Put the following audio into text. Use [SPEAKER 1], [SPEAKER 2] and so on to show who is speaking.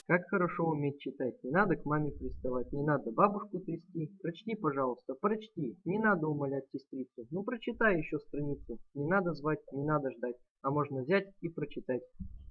[SPEAKER 1] Как хорошо уметь читать. Не надо к маме приставать, не надо бабушку трясти. Прочти, пожалуйста, прочти. Не надо умолять сестрицу. Ну прочитай еще страницу. Не надо звать, не надо ждать. А можно взять и прочитать.